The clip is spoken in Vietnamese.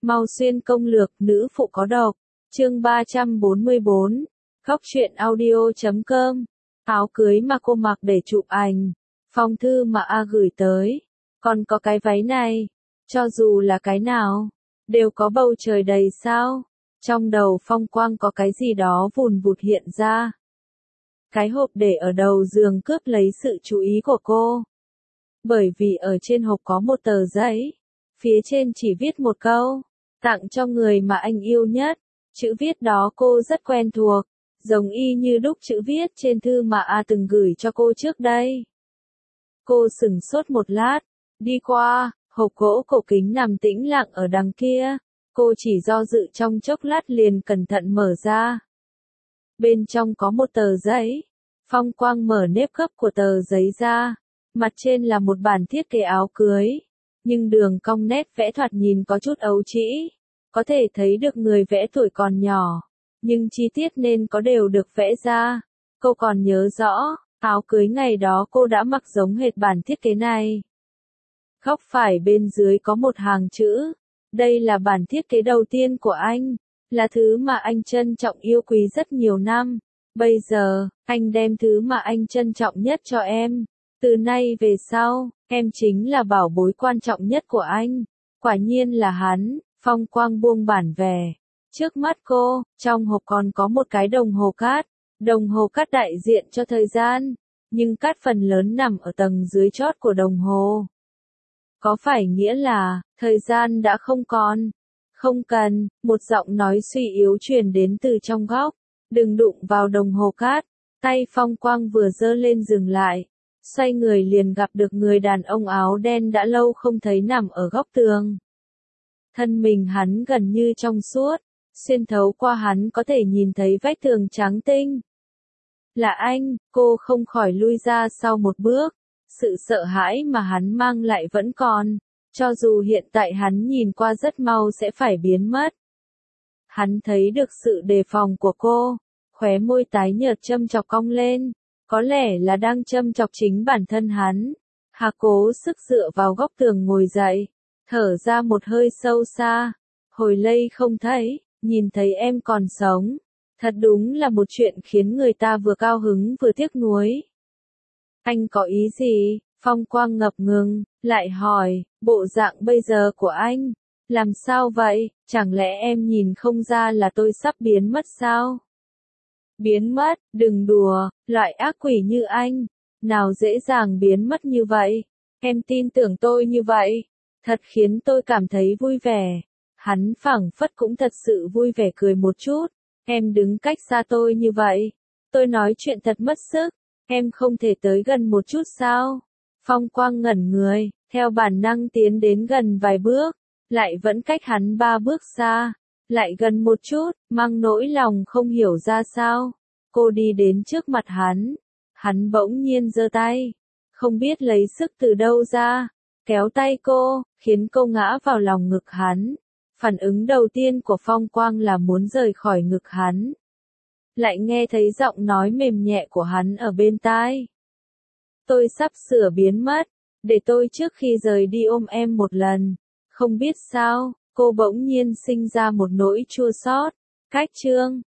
Mau xuyên công lược nữ phụ có độc. Chương 344. Góc truyện audio.com. Áo cưới mà cô mặc để chụp ảnh. Phong thư mà A gửi tới. Còn có cái váy này. Cho dù là cái nào. Đều có bầu trời đầy sao. Trong đầu Phong Quang có cái gì đó vùn vụt hiện ra. Cái hộp để ở đầu giường cướp lấy sự chú ý của cô. Bởi vì ở trên hộp có một tờ giấy. Phía trên chỉ viết một câu. Tặng cho người mà anh yêu nhất. Chữ viết đó cô rất quen thuộc. Giống y như đúc chữ viết trên thư mà A từng gửi cho cô trước đây. Cô sửng sốt một lát. Đi qua, hộp gỗ cổ kính nằm tĩnh lặng ở đằng kia. Cô chỉ do dự trong chốc lát liền cẩn thận mở ra. Bên trong có một tờ giấy. Phong Quang mở nếp gấp của tờ giấy ra. Mặt trên là một bản thiết kế áo cưới. Nhưng đường cong nét vẽ thoạt nhìn có chút ấu trĩ. Có thể thấy được người vẽ tuổi còn nhỏ. Nhưng chi tiết nên có đều được vẽ ra. Cô còn nhớ rõ, áo cưới ngày đó cô đã mặc giống hệt bản thiết kế này. Góc phải bên dưới có một hàng chữ. Đây là bản thiết kế đầu tiên của anh. Là thứ mà anh trân trọng yêu quý rất nhiều năm. Bây giờ, anh đem thứ mà anh trân trọng nhất cho em. Từ nay về sau, em chính là bảo bối quan trọng nhất của anh. Quả nhiên là hắn. Phong Quang buông bản về. Trước mắt cô, trong hộp còn có một cái đồng hồ cát. Đồng hồ cát đại diện cho thời gian. Nhưng cát phần lớn nằm ở tầng dưới chót của đồng hồ. Có phải nghĩa là, thời gian đã không còn? Không cần, một giọng nói suy yếu truyền đến từ trong góc. Đừng đụng vào đồng hồ cát. Tay Phong Quang vừa giơ lên dừng lại. Xoay người liền gặp được người đàn ông áo đen đã lâu không thấy nằm ở góc tường. Thân mình hắn gần như trong suốt. Xuyên thấu qua hắn có thể nhìn thấy vách tường trắng tinh. Là anh, cô không khỏi lui ra sau một bước. Sự sợ hãi mà hắn mang lại vẫn còn. Cho dù hiện tại hắn nhìn qua rất mau sẽ phải biến mất. Hắn thấy được sự đề phòng của cô. Khóe môi tái nhợt châm chọc cong lên. Có lẽ là đang châm chọc chính bản thân hắn. Hà cố sức dựa vào góc tường ngồi dậy. Thở ra một hơi sâu xa. Hồi lây không thấy, nhìn thấy em còn sống. Thật đúng là một chuyện khiến người ta vừa cao hứng vừa tiếc nuối. Anh có ý gì? Phong Quang ngập ngừng, lại hỏi, bộ dạng bây giờ của anh. Làm sao vậy? Chẳng lẽ em nhìn không ra là tôi sắp biến mất sao? Biến mất, đừng đùa, loại ác quỷ như anh. Nào dễ dàng biến mất như vậy. Em tin tưởng tôi như vậy. Thật khiến tôi cảm thấy vui vẻ. Hắn phảng phất cũng thật sự vui vẻ cười một chút. Em đứng cách xa tôi như vậy. Tôi nói chuyện thật mất sức. Em không thể tới gần một chút sao? Phong Quang ngẩn người, theo bản năng tiến đến gần vài bước. Lại vẫn cách hắn 3 bước xa. Lại gần một chút, mang nỗi lòng không hiểu ra sao. Cô đi đến trước mặt hắn. Hắn bỗng nhiên giơ tay. Không biết lấy sức từ đâu ra. Kéo tay cô, khiến cô ngã vào lòng ngực hắn. Phản ứng đầu tiên của Phong Quang là muốn rời khỏi ngực hắn. Lại nghe thấy giọng nói mềm nhẹ của hắn ở bên tai. Tôi sắp sửa biến mất. Để tôi trước khi rời đi ôm em một lần. Không biết sao, cô bỗng nhiên sinh ra một nỗi chua xót. Cách chương